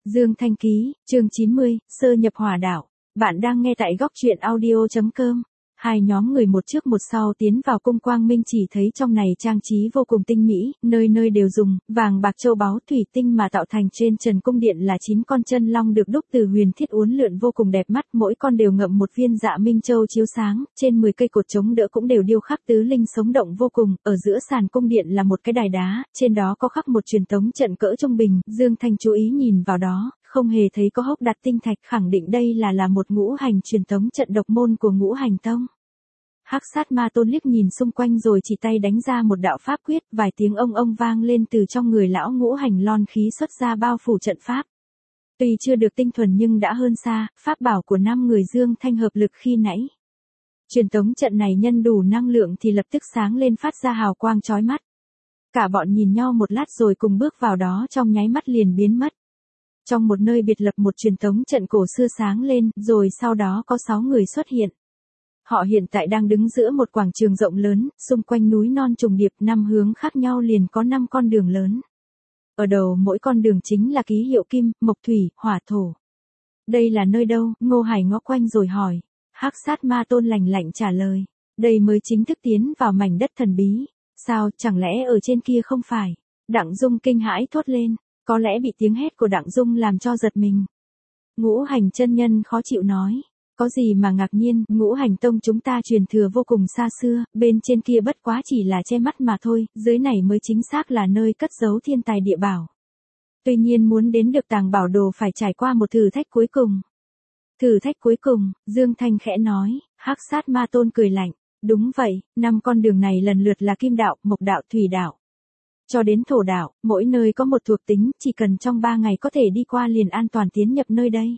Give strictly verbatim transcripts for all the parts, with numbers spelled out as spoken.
Dương Thanh Ký, chương chín mươi, sơ nhập hỏa đạo. Bạn đang nghe tại góc truyện audio.com. Hai nhóm người một trước một sau tiến vào cung Quang Minh, chỉ thấy trong này trang trí vô cùng tinh mỹ, nơi nơi đều dùng vàng bạc châu báu thủy tinh mà tạo thành. Trên trần cung điện là chín con chân long được đúc từ huyền thiết uốn lượn vô cùng đẹp mắt, mỗi con đều ngậm một viên dạ minh châu chiếu sáng, trên mười cây cột chống đỡ cũng đều điêu khắc tứ linh sống động vô cùng. Ở giữa sàn cung điện là một cái đài đá, trên đó có khắc một truyền tống trận cỡ trung bình. Dương Thanh chú ý nhìn vào đó, không hề thấy có hốc đặt tinh thạch, khẳng định đây là là một ngũ hành truyền tống trận độc môn của Ngũ Hành Tông. Hắc Sát Ma Tôn liếc nhìn xung quanh rồi chỉ tay đánh ra một đạo pháp quyết, vài tiếng ông ông vang lên, từ trong người lão ngũ hành lon khí xuất ra bao phủ trận pháp. Tuy chưa được tinh thuần nhưng đã hơn xa pháp bảo của năm người Dương Thanh hợp lực khi nãy. Truyền tống trận này nhân đủ năng lượng thì lập tức sáng lên, phát ra hào quang chói mắt. Cả bọn nhìn nhau một lát rồi cùng bước vào đó, trong nháy mắt liền biến mất. Trong một nơi biệt lập, một truyền tống trận cổ xưa sáng lên, rồi sau đó có sáu người xuất hiện. Họ hiện tại đang đứng giữa một quảng trường rộng lớn, xung quanh núi non trùng điệp, năm hướng khác nhau liền có năm con đường lớn. Ở đầu mỗi con đường chính là ký hiệu kim, mộc, thủy, hỏa, thổ. Đây là nơi đâu? Ngô Hải ngó quanh rồi hỏi. Hắc Sát Ma Tôn lạnh lạnh trả lời. Đây mới chính thức tiến vào mảnh đất thần bí. Sao, chẳng lẽ ở trên kia không phải? Đặng Dung kinh hãi thốt lên. Có lẽ bị tiếng hét của Đặng Dung làm cho giật mình. Ngũ Hành chân nhân khó chịu nói. Có gì mà ngạc nhiên, Ngũ Hành Tông chúng ta truyền thừa vô cùng xa xưa, bên trên kia bất quá chỉ là che mắt mà thôi, dưới này mới chính xác là nơi cất giấu thiên tài địa bảo. Tuy nhiên muốn đến được tàng bảo đồ phải trải qua một thử thách cuối cùng. Thử thách cuối cùng, Dương Thanh khẽ nói. Hắc Sát Ma Tôn cười lạnh. Đúng vậy, năm con đường này lần lượt là kim đạo, mộc đạo, thủy đạo, cho đến thổ đạo, mỗi nơi có một thuộc tính, chỉ cần trong ba ngày có thể đi qua liền an toàn tiến nhập nơi đây.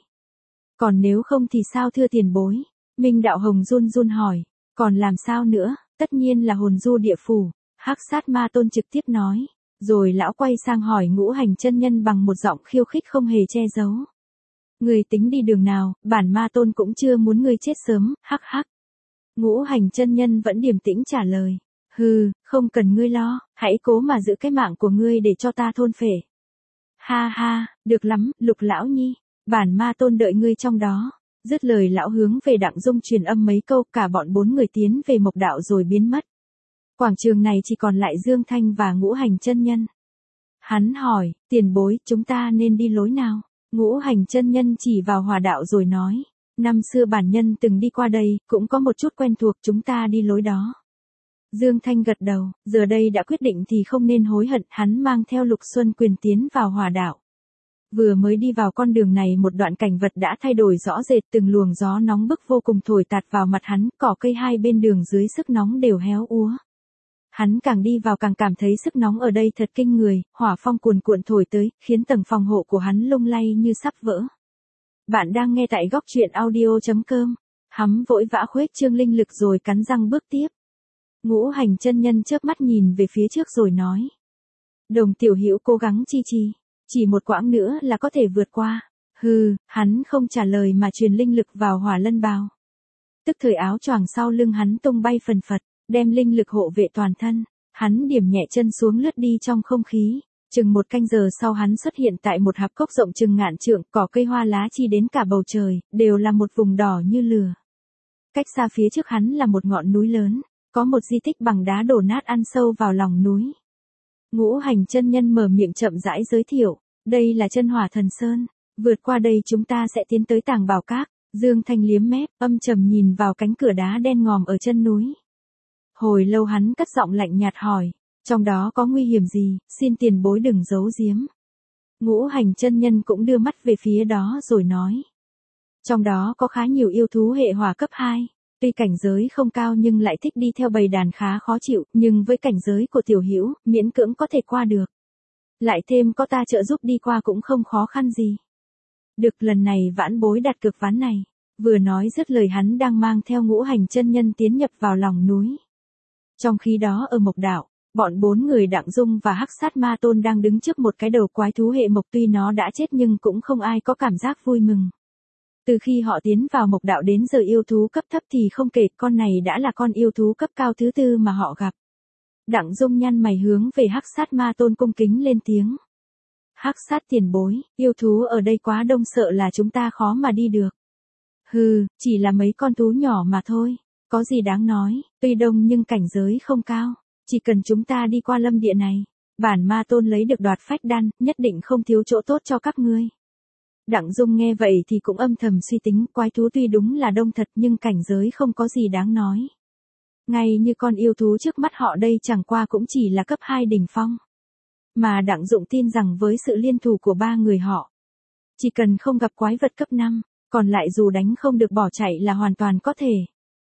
Còn nếu không thì sao thưa tiền bối? Minh Đạo Hồng run run hỏi. Còn làm sao nữa? Tất nhiên là hồn du địa phủ. Hắc Sát Ma Tôn trực tiếp nói. Rồi lão quay sang hỏi Ngũ Hành chân nhân bằng một giọng khiêu khích không hề che giấu. Người tính đi đường nào? Bản Ma Tôn cũng chưa muốn ngươi chết sớm. Hắc hắc. Ngũ Hành chân nhân vẫn điềm tĩnh trả lời. Hừ, không cần ngươi lo, hãy cố mà giữ cái mạng của ngươi để cho ta thôn phệ. Ha ha, được lắm, Lục lão nhi. Bản Ma Tôn đợi ngươi trong đó. Dứt lời lão hướng về Đặng Dung truyền âm mấy câu, cả bọn bốn người tiến về mộc đạo rồi biến mất. Quảng trường này chỉ còn lại Dương Thanh và Ngũ Hành chân nhân. Hắn hỏi, tiền bối, chúng ta nên đi lối nào? Ngũ Hành chân nhân chỉ vào hỏa đạo rồi nói. Năm xưa bản nhân từng đi qua đây, cũng có một chút quen thuộc, chúng ta đi lối đó. Dương Thanh gật đầu, giờ đây đã quyết định thì không nên hối hận, hắn mang theo Lục Xuân Quyền tiến vào hỏa đạo. Vừa mới đi vào con đường này, một đoạn cảnh vật đã thay đổi rõ rệt, từng luồng gió nóng bức vô cùng thổi tạt vào mặt hắn, cỏ cây hai bên đường dưới sức nóng đều héo úa. Hắn càng đi vào càng cảm thấy sức nóng ở đây thật kinh người, hỏa phong cuồn cuộn thổi tới, khiến tầng phòng hộ của hắn lung lay như sắp vỡ. Bạn đang nghe tại góc truyện audio.com. Hắn vội vã khuếch trương linh lực rồi cắn răng bước tiếp. Ngũ Hành chân nhân chớp mắt nhìn về phía trước rồi nói. Đồng tiểu hữu cố gắng chi chi. Chỉ một quãng nữa là có thể vượt qua. Hừ, hắn không trả lời mà truyền linh lực vào hỏa lân bào. Tức thời áo choàng sau lưng hắn tung bay phần phật, đem linh lực hộ vệ toàn thân. Hắn điểm nhẹ chân xuống lướt đi trong không khí. Chừng một canh giờ sau hắn xuất hiện tại một hạp cốc rộng chừng ngàn trượng, cỏ cây hoa lá chi đến cả bầu trời, đều là một vùng đỏ như lửa. Cách xa phía trước hắn là một ngọn núi lớn, có một di tích bằng đá đổ nát ăn sâu vào lòng núi. Ngũ Hành chân nhân mở miệng chậm rãi giới thiệu, đây là Chân Hỏa Thần Sơn, vượt qua đây chúng ta sẽ tiến tới Tàng Bảo Các. Dương Thanh liếm mép, âm trầm nhìn vào cánh cửa đá đen ngòm ở chân núi. Hồi lâu hắn cất giọng lạnh nhạt hỏi, trong đó có nguy hiểm gì, xin tiền bối đừng giấu giếm. Ngũ Hành chân nhân cũng đưa mắt về phía đó rồi nói. Trong đó có khá nhiều yêu thú hệ hỏa cấp hai. Tuy cảnh giới không cao nhưng lại thích đi theo bầy đàn khá khó chịu, nhưng với cảnh giới của tiểu hữu, miễn cưỡng có thể qua được. Lại thêm có ta trợ giúp đi qua cũng không khó khăn gì. Được, lần này vãn bối đặt cược ván này. Vừa nói dứt lời hắn đang mang theo Ngũ Hành chân nhân tiến nhập vào lòng núi. Trong khi đó ở mộc đạo, bọn bốn người Đặng Dung và Hắc Sát Ma Tôn đang đứng trước một cái đầu quái thú hệ mộc, tuy nó đã chết nhưng cũng không ai có cảm giác vui mừng. Từ khi họ tiến vào mộc đạo đến giờ yêu thú cấp thấp thì không kể, con này đã là con yêu thú cấp cao thứ tư mà họ gặp. Đặng Dung nhăn mày hướng về Hắc Sát Ma Tôn cung kính lên tiếng. Hắc sát tiền bối, yêu thú ở đây quá đông sợ là chúng ta khó mà đi được. Hừ, chỉ là mấy con thú nhỏ mà thôi, có gì đáng nói, tuy đông nhưng cảnh giới không cao, chỉ cần chúng ta đi qua lâm địa này, bản ma tôn lấy được đoạt phách đan, nhất định không thiếu chỗ tốt cho các ngươi. Đặng Dung nghe vậy thì cũng âm thầm suy tính, quái thú tuy đúng là đông thật nhưng cảnh giới không có gì đáng nói. Ngay như con yêu thú trước mắt họ đây chẳng qua cũng chỉ là cấp hai đỉnh phong. Mà Đặng Dụng tin rằng với sự liên thủ của ba người họ, chỉ cần không gặp quái vật cấp năm, còn lại dù đánh không được bỏ chạy là hoàn toàn có thể.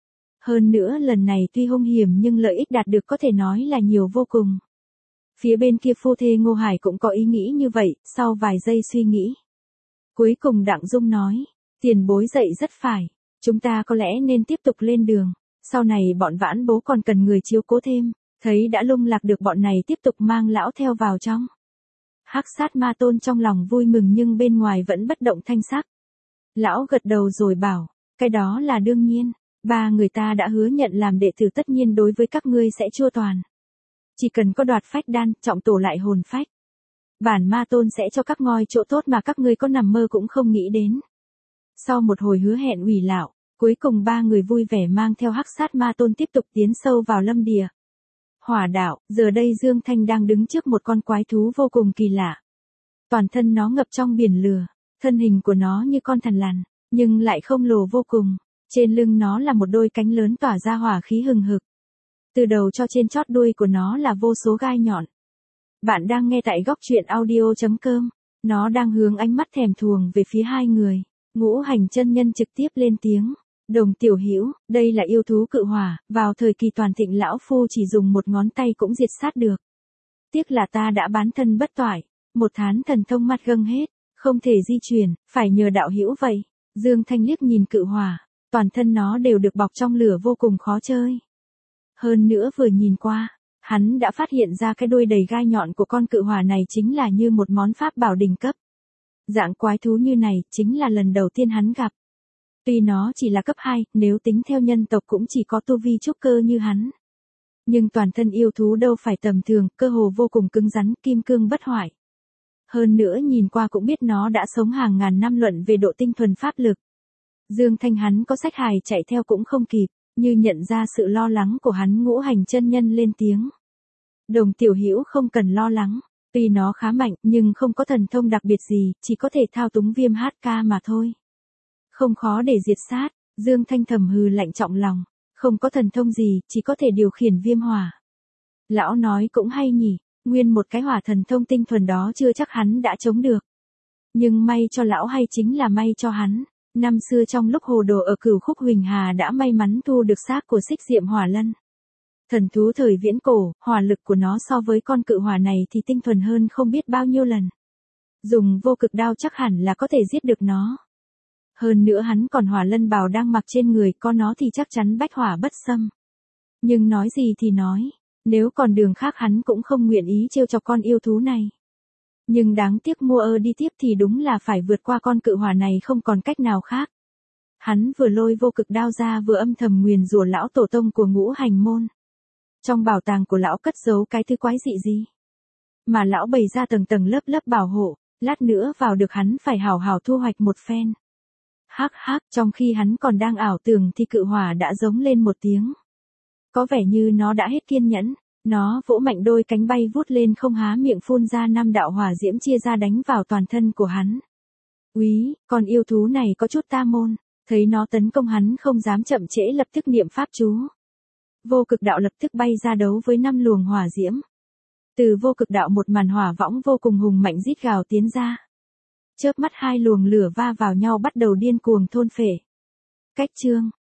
Hơn nữa lần này tuy hung hiểm nhưng lợi ích đạt được có thể nói là nhiều vô cùng. Phía bên kia phu thê Ngô Hải cũng có ý nghĩ như vậy, sau vài giây suy nghĩ. Cuối cùng Đặng Dung nói, tiền bối dậy rất phải, chúng ta có lẽ nên tiếp tục lên đường, sau này bọn Vãn Bố còn cần người chiếu cố thêm, thấy đã lung lạc được bọn này tiếp tục mang lão theo vào trong. Hắc sát ma tôn trong lòng vui mừng nhưng bên ngoài vẫn bất động thanh sắc. Lão gật đầu rồi bảo, cái đó là đương nhiên, ba người ta đã hứa nhận làm đệ tử tất nhiên đối với các ngươi sẽ chua toàn. Chỉ cần có đoạt phách đan, trọng tổ lại hồn phách. Bản ma tôn sẽ cho các ngôi chỗ tốt mà các ngươi có nằm mơ cũng không nghĩ đến. Sau một hồi hứa hẹn ủy lão, cuối cùng ba người vui vẻ mang theo hắc sát ma tôn tiếp tục tiến sâu vào lâm địa. Hỏa đạo, giờ đây Dương Thanh đang đứng trước một con quái thú vô cùng kỳ lạ. Toàn thân nó ngập trong biển lửa, thân hình của nó như con thằn lằn, nhưng lại không lồ vô cùng. Trên lưng nó là một đôi cánh lớn tỏa ra hỏa khí hừng hực. Từ đầu cho trên chót đuôi của nó là vô số gai nhọn. Bạn đang nghe tại góc truyện audio chấm com. Nó đang hướng ánh mắt thèm thuồng về phía hai người. Ngũ Hành chân nhân trực tiếp lên tiếng. Đồng tiểu hữu, đây là yêu thú cự hỏa, vào thời kỳ toàn thịnh lão phu chỉ dùng một ngón tay cũng diệt sát được. Tiếc là ta đã bán thân bất toại, một thán thần thông mắt gâng hết, không thể di chuyển, phải nhờ đạo hữu vậy. Dương Thanh liếc nhìn cự hỏa, toàn thân nó đều được bọc trong lửa vô cùng khó chơi. Hơn nữa vừa nhìn qua, hắn đã phát hiện ra cái đuôi đầy gai nhọn của con cự hỏa này chính là như một món pháp bảo đỉnh cấp. Dạng quái thú như này chính là lần đầu tiên hắn gặp. Tuy nó chỉ là cấp hai, nếu tính theo nhân tộc cũng chỉ có tu vi trúc cơ như hắn. Nhưng toàn thân yêu thú đâu phải tầm thường, cơ hồ vô cùng cứng rắn, kim cương bất hoại. Hơn nữa nhìn qua cũng biết nó đã sống hàng ngàn năm luận về độ tinh thuần pháp lực. Dương Thanh hắn có sách hài chạy theo cũng không kịp, như nhận ra sự lo lắng của hắn Ngũ Hành chân nhân lên tiếng. Đồng tiểu hữu không cần lo lắng, tuy nó khá mạnh nhưng không có thần thông đặc biệt gì, chỉ có thể thao túng viêm hát ca mà thôi. Không khó để diệt sát, Dương Thanh thầm hừ lạnh trọng lòng, không có thần thông gì, chỉ có thể điều khiển viêm hỏa. Lão nói cũng hay nhỉ, nguyên một cái hỏa thần thông tinh thuần đó chưa chắc hắn đã chống được. Nhưng may cho lão hay chính là may cho hắn, năm xưa trong lúc hồ đồ ở Cửu Khúc Huỳnh Hà đã may mắn thu được xác của Xích Diệm Hỏa Lân. Thần thú thời viễn cổ, hỏa lực của nó so với con cự hỏa này thì tinh thuần hơn không biết bao nhiêu lần. Dùng vô cực đao chắc hẳn là có thể giết được nó. Hơn nữa hắn còn hỏa lân bào đang mặc trên người, có nó thì chắc chắn bách hỏa bất xâm. Nhưng nói gì thì nói, nếu còn đường khác hắn cũng không nguyện ý trêu chọc con yêu thú này. Nhưng đáng tiếc mua ơ đi tiếp thì đúng là phải vượt qua con cự hỏa này không còn cách nào khác. Hắn vừa lôi vô cực đao ra vừa âm thầm nguyền rủa lão tổ tông của Ngũ Hành môn. Trong bảo tàng của lão cất giấu cái thứ quái dị gì? Mà lão bày ra tầng tầng lớp lớp bảo hộ, lát nữa vào được hắn phải hào hào thu hoạch một phen. Hắc hắc, trong khi hắn còn đang ảo tưởng thì cự hỏa đã giống lên một tiếng. Có vẻ như nó đã hết kiên nhẫn, nó vỗ mạnh đôi cánh bay vút lên không há miệng phun ra năm đạo hỏa diễm chia ra đánh vào toàn thân của hắn. Úy, con yêu thú này có chút ta môn, thấy nó tấn công hắn không dám chậm trễ lập tức niệm pháp chú. Vô cực đạo lập tức bay ra đấu với năm luồng hỏa diễm. Từ vô cực đạo một màn hỏa võng vô cùng hùng mạnh rít gào tiến ra. Chớp mắt hai luồng lửa va vào nhau bắt đầu điên cuồng thôn phệ. Cách chương